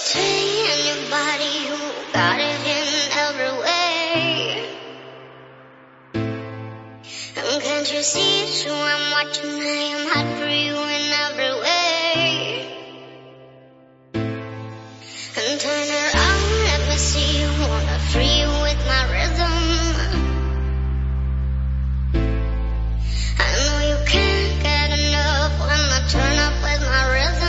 poetry in your body, you got it in every way. And can't you see it's true? I'm watching, I am hot for you in every way. And turn around, let me see you, wanna free you with my rhythm. I know you can't get enough when I turn up with my rhythm.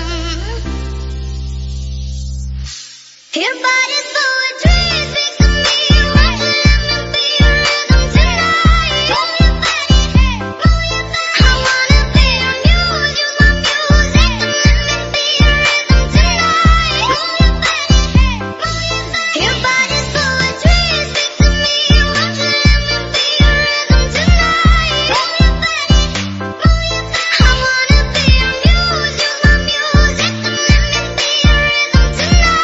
Your body's poetry, it speaks to me. Won't you let me be your rhythm tonight? Move your body, move your body. I wanna be your muse, use my music to let me be your rhythm tonight. Move your body, move your body. Your body's poetry, it speaks to me. Won't you let me be your rhythm tonight? Move your body, move your body. I wanna be your muse, use my music to let me be your rhythm tonight.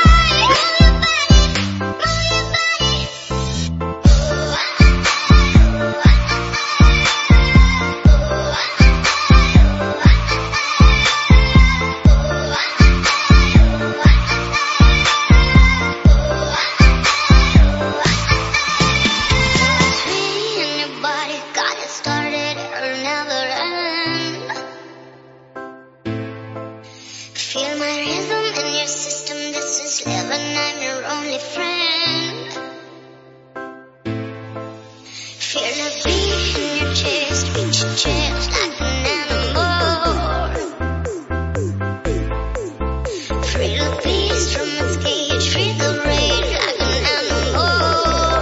Feel my rhythm in your system, this is living, I'm your only friend. Feel the beat in your chest, reach your chest like an animal. Free the beast from its cage, free the rage like an animal.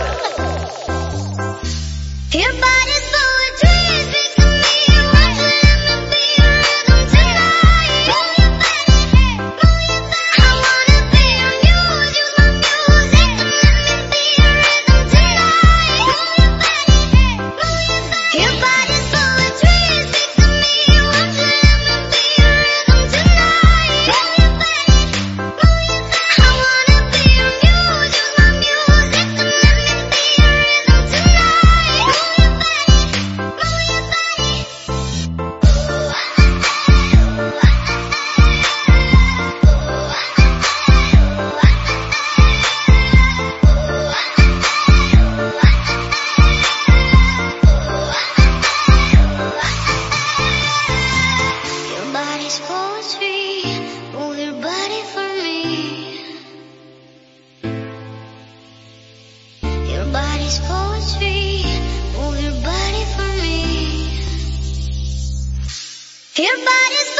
Your body's poetry, it speaks to me. Won't you let me be your rhythm tonight? Move your body, move your body. I wanna be your muse, use my music to let me be your rhythm tonight. Move your body, move your body. Your body's poetry, it speaks to me. Won't you let me be your rhythm tonight? Move your body, move your body. I wanna be your muse, use my music to let me be your rhythm tonight. Move your body, move your body. Your body's poetry, move your body for me. Your body's poetry, move your body for me. Your body's